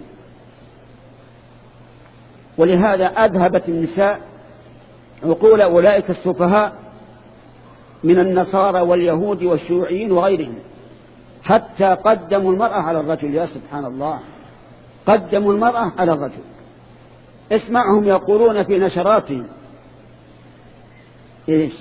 ولهذا أذهبت النساء عقول أولئك السفهاء من النصارى واليهود والشيوعيين وغيرهم، حتى قدموا المرأة على الرجل. يا سبحان الله، قدموا المرأة على الرجل. اسمعهم يقولون في نشراتهم إيش؟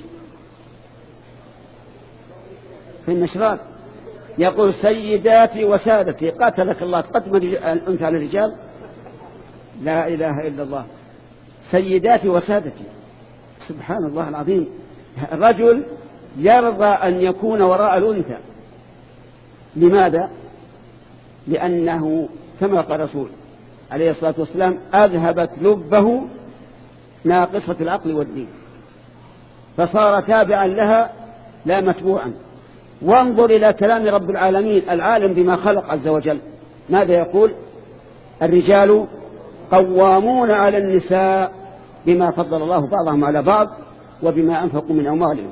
في النشرات يقول: سيداتي وسادتي قاتلك الله، تقدم الأنثى على الرجال. لا إله إلا الله. سيداتي وسادتي، سبحان الله العظيم. الرجل يرضى أن يكون وراء الأنثى. لماذا؟ لأنه كما قال الرسول عليه الصلاة والسلام: أذهبت لبه ناقصة العقل والدين، فصار تابعا لها لا متبوعا. وانظر إلى كلام رب العالمين العالم بما خلق عز وجل، ماذا يقول؟ الرجال قوامون على النساء بما فضل الله بعضهم على بعض وبما أنفقوا من أموالهم.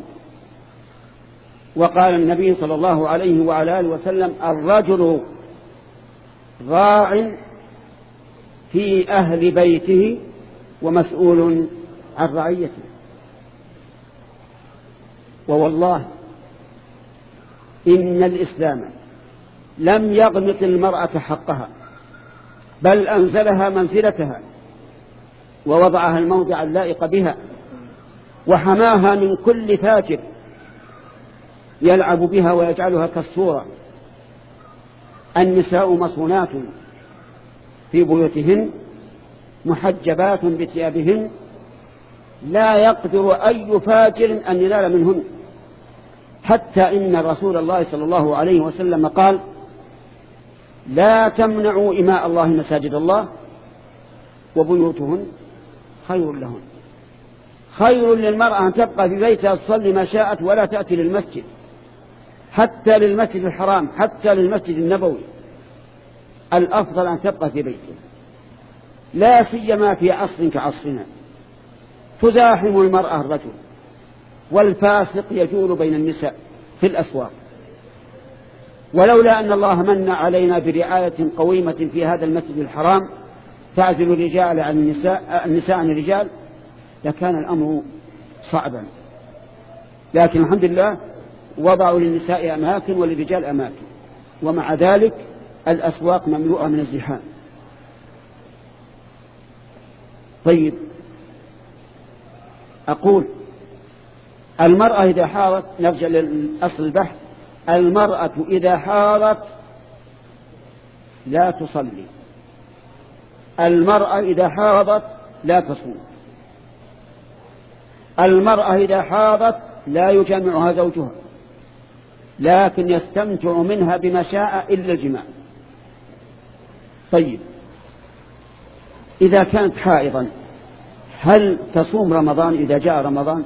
وقال النبي صلى الله عليه وعلى آله وسلم: الرجل راع في أهل بيته ومسؤول عن رعيته. ووالله إن الإسلام لم يغمط المرأة حقها، بل أنزلها منزلتها ووضعها الموضع اللائق بها، وحماها من كل فاجر يلعب بها ويجعلها كالصورة. النساء مصونات في بيوتهن محجبات بثيابهن، لا يقدر أي فاجر أن ينال منهن. حتى إن رسول الله صلى الله عليه وسلم قال: لا تمنعوا إماء الله مساجد الله وبيوتهن خير لهن. خير للمرأة أن تبقى في بيتها تصلي ما شاءت ولا تأتي للمسجد، حتى للمسجد الحرام، حتى للمسجد النبوي. الأفضل أن تبقى في بيتها، لا سيما في عصر كعصرنا تزاحم المرأة الرجل، والفاسق يجول بين النساء في الأسواق. ولولا أن الله من علينا برعاية قويمة في هذا المسجد الحرام تعزل الرجال عن النساء النساء عن الرجال لكان الأمر صعبا. لكن الحمد لله وضعوا للنساء أماكن وللرجال أماكن، ومع ذلك الأسواق مملوءة من الزحام. طيب، أقول المرأة إذا حارت، نرجع للأصل البحث، المرأة إذا حارت لا تصلي، المرأة إذا حاضت لا تصوم، المرأة إذا حاضت لا يجامعها زوجها، لكن يستمتع منها بما شاء إلا الجماع. طيب، إذا كانت حائضا هل تصوم رمضان إذا جاء رمضان؟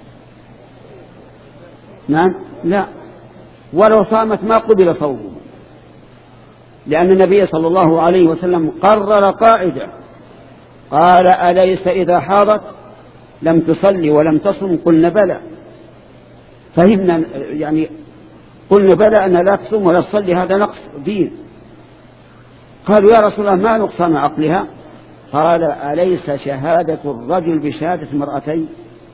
نعم، لا، ولو صامت ما قبل صومه، لأن النبي صلى الله عليه وسلم قرر قاعدة قال: أليس إذا حاضت لم تصلي ولم تصم؟ قلنا بلى. فهمنا يعني قلنا بلى أن لا تصوم ولا تصلي، هذا نقص دين. قالوا: يا رسول الله ما نقصان عقلها؟ قال: أليس شهادة الرجل بشهادة المرأتين؟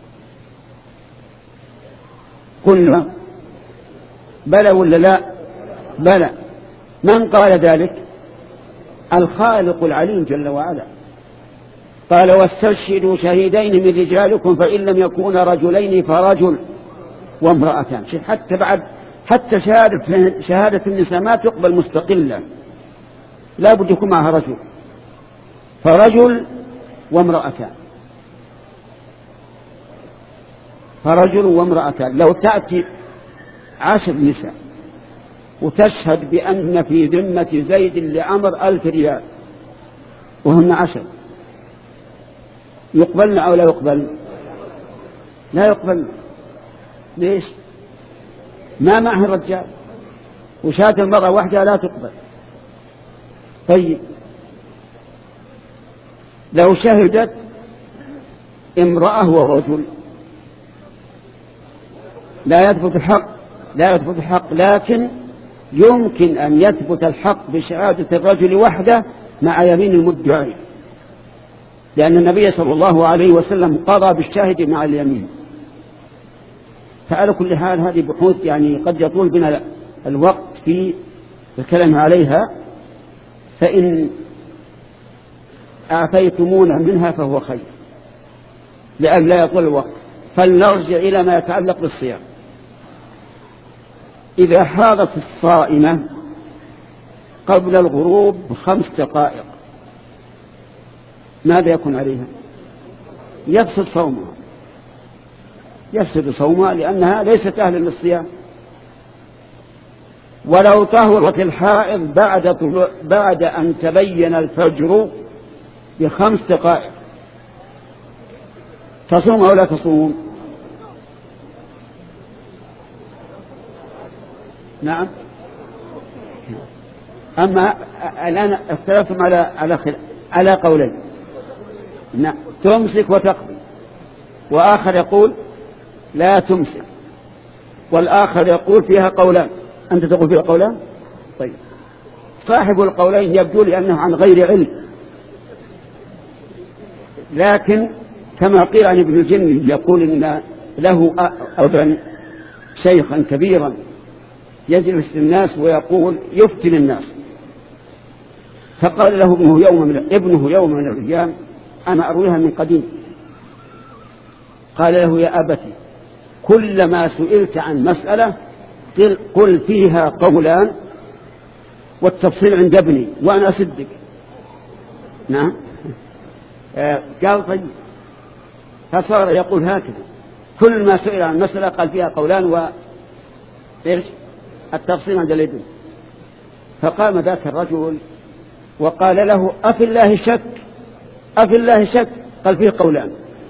قلنا بلى ولا لا؟ بلى. من قال ذلك؟ الخالق العليم جل وعلا. قال: واستشهدوا شهيدين من رجالكم فإن لم يكونا رجلين فرجل وامرأتان. حتى بعد حتى شهادة, شهادة النساء ما تقبل مستقلة، لا بد يكون معها رجل، فرجل وامرأتان، فرجل وامرأتان. لو تأتي عشر نساء وتشهد بأن في ذمة زيد لعمر ألف ريال وهن عشر، يقبلن أو لا يقبل؟ لا يقبل. ليش؟ ما معه الرجال، وشاة المرأة وحدها لا تقبل. طيب لو شهدت امرأة ورجل لا يثبت الحق، لا يثبت الحق، لكن يمكن أن يثبت الحق بشهادة الرجل وحده مع يمين المدعي، لأن النبي صلى الله عليه وسلم قضى بالشاهد مع اليمين. فعلى كل حال هذه بحوث يعني قد يطول بنا الوقت في الكلام عليها، فإن أعطيتمونا منها فهو خير لأن لا يطول الوقت. فلنرجع إلى ما يتعلق بالصيام. إذا حاضت الصائمة قبل الغروب بخمس دقائق ماذا يكون عليها؟ يفسد صومها، يفسد صومها لأنها ليست أهلا للصيام. ولو طهرت الحائض بعد بعد أن تبين الفجر بخمس دقائق تصوم أو لا تصوم؟ نعم. أما الآن اختلفتم على على على قولين، نعم تمسك وتقضي، وآخر يقول لا تمسك، والآخر يقول فيها قولان. أنت تقول فيها قولان؟ طيب صاحب القولين يبدو لي أنه عن غير علم، لكن كما قيل عن ابن الجن يقول إن له أبا شيخا كبيرا يجلس للناس ويقول يفتن الناس، فقال له ابنه يوم من ابنه يوم من الأيام أنا أرويها من قديم، قال له يا أبتي كلما سئلت عن مسألة قل فيها قولان والتفصيل عند ابني وأنا أصدق. نعم. آه قال طيب، فصار يقول هكذا كل ما سئل عن مسألة قال فيها قولان و إيش التفصيل عند الابن. فقام ذاك الرجل وقال له أفي الله شك، أفي الله شك، قال فيه قولان.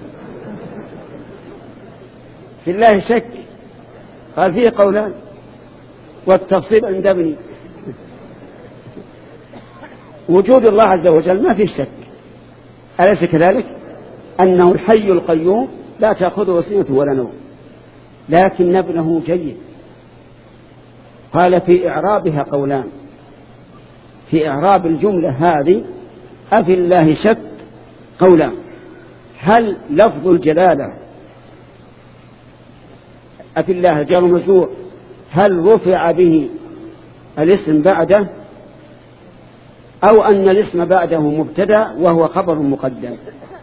في الله شك قال فيه قولان والتفصيل عند ابني. وجود الله عز وجل ما فيه شك، أليس كذلك؟ أنه الحي القيوم لا تأخذه سنة ولا نوم، لكن ابنه جيد. قال في إعرابها قولان، في إعراب الجملة هذه أفي الله شك قولان، هل لفظ الجلالة أفي الله جار مجرور هل رفع به الاسم بعده أو أن الاسم بعده مبتدأ وهو خبر مقدم؟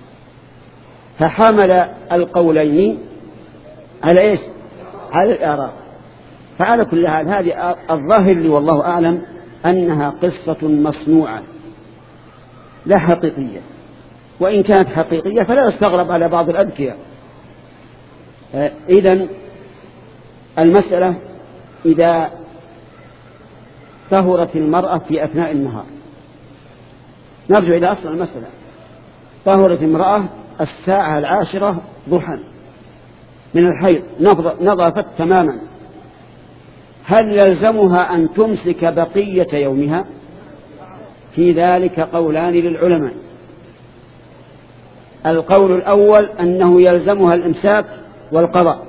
فحمل القولين على إيش؟ على الإعراب. فعلى كل حال هذه الظاهر لي والله أعلم أنها قصة مصنوعة لا حقيقية، وإن كانت حقيقية فلا يستغرب على بعض الأذكياء. إذن المسألة إذا طهرت المرأة في أثناء النهار، نرجع إلى أصل المسألة. طهرت المرأة الساعة العاشرة ضحى من الحيض، نظفت تماما، هل يلزمها أن تمسك بقية يومها؟ في ذلك قولان للعلماء. القول الأول أنه يلزمها الإمساك والقضاء،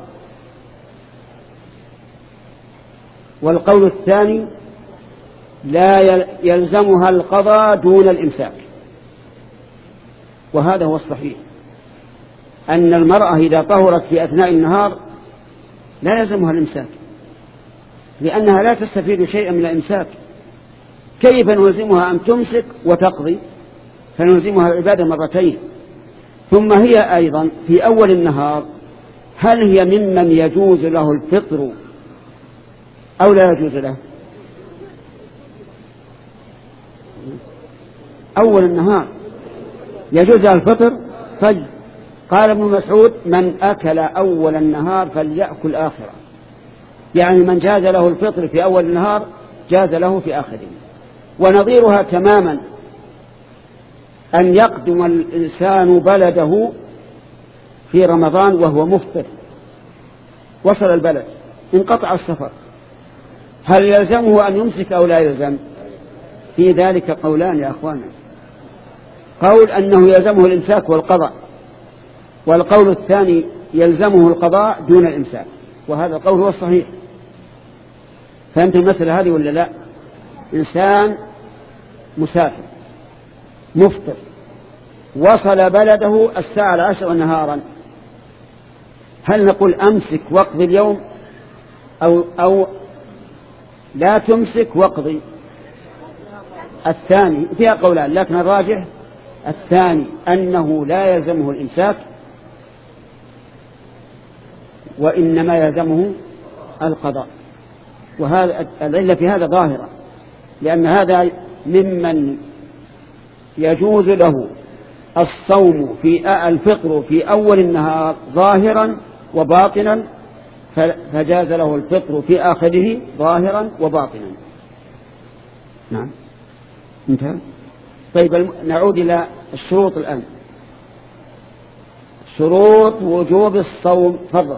والقول الثاني لا يلزمها القضاء دون الإمساك. وهذا هو الصحيح، أن المرأة إذا طهرت في أثناء النهار لا يلزمها الإمساك، لأنها لا تستفيد شيئا من الإمساك. كيف نلزمها أن تمسك وتقضي؟ فنلزمها العبادة مرتين. ثم هي أيضا في أول النهار هل هي ممن يجوز له الفطر أو لا يجوز له؟ أول النهار يجوز له الفطر. طيب قال ابن مسعود من أكل أول النهار فليأكل آخره، يعني من جاز له الفطر في أول النهار جاز له في آخره. ونظيرها تماما أن يقدم الإنسان بلده في رمضان وهو مفطر، وصل البلد انقطع السفر، هل يلزمه أن يمسك أو لا يلزم؟ في ذلك قولان يا أخوانا، قول أنه يلزمه الإمساك والقضاء، والقول الثاني يلزمه القضاء دون الإمساك، وهذا القول هو الصحيح. فهمت المسألة هذه ولا لا؟ إنسان مسافر مفطر وصل بلده الساعة العشر نهارا، هل نقول أمسك واقضي اليوم أو, أو لا تمسك واقضي؟ الثاني فيها قولان، لكن الراجح الثاني أنه لا يلزمه الإمساك وإنما يلزمه القضاء. وهذا العلة في هذا ظاهرة، لأن هذا ممن يجوز له الصوم في الفطر في أول النهار ظاهرا وباطنا، فجاز له الفطر في آخره ظاهرا وباطنا. نعم انتهى. طيب نعود إلى الشروط الآن. شروط وجوب الصوم، تفضل.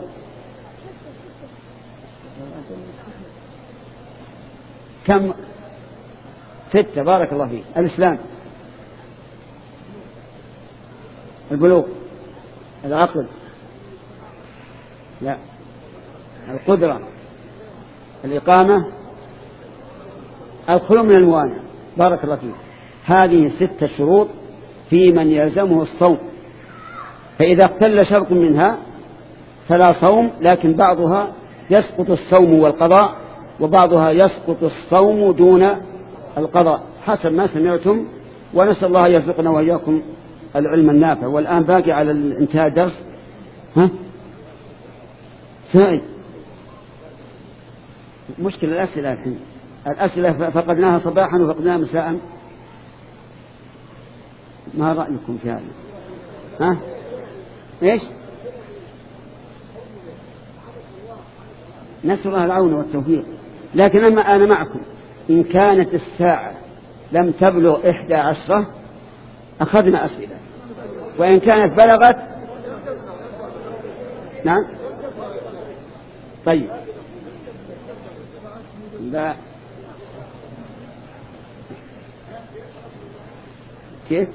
كم؟ ستة، بارك الله فيك. الإسلام، البلوغ، العقل، لا، القدرة، الإقامة، الخلو من الموانع، بارك الله فيك. هذه ستة شروط في من يلزمه الصوم، فإذا اختل شرط منها فلا صوم، لكن بعضها يسقط الصوم والقضاء، وبعضها يسقط الصوم دون القضاء، حسب ما سمعتم. ونسأل الله يرزقنا وإياكم العلم النافع. والآن باقي على انتهاء الدرس ها سائل مشكلة الأسئلة الحين. الأسئلة فقدناها صباحا وفقدناها مساء، ما رأيكم في هذا؟ ها إيش؟ نسأل الله العون والتوفيق. لكن أما أنا معكم، إن كانت الساعة لم تبلغ إحدى عشرة أخذنا أسئلة، وإن كانت بلغت نعم. طيب لا كيف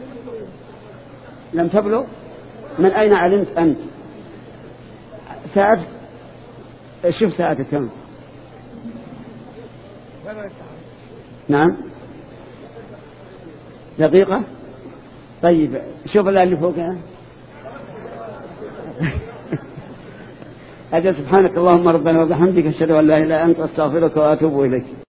لم تبلغ؟ من أين علمت أنت؟ ساعة شوف ساعتك كم؟ نعم دقيقة. طيب شوف اللي فوقها. أجل. سبحانك اللهم ربنا وبحمدك، أشهد أن لا إله إلا أنت، أستغفرك وأتوب إليك.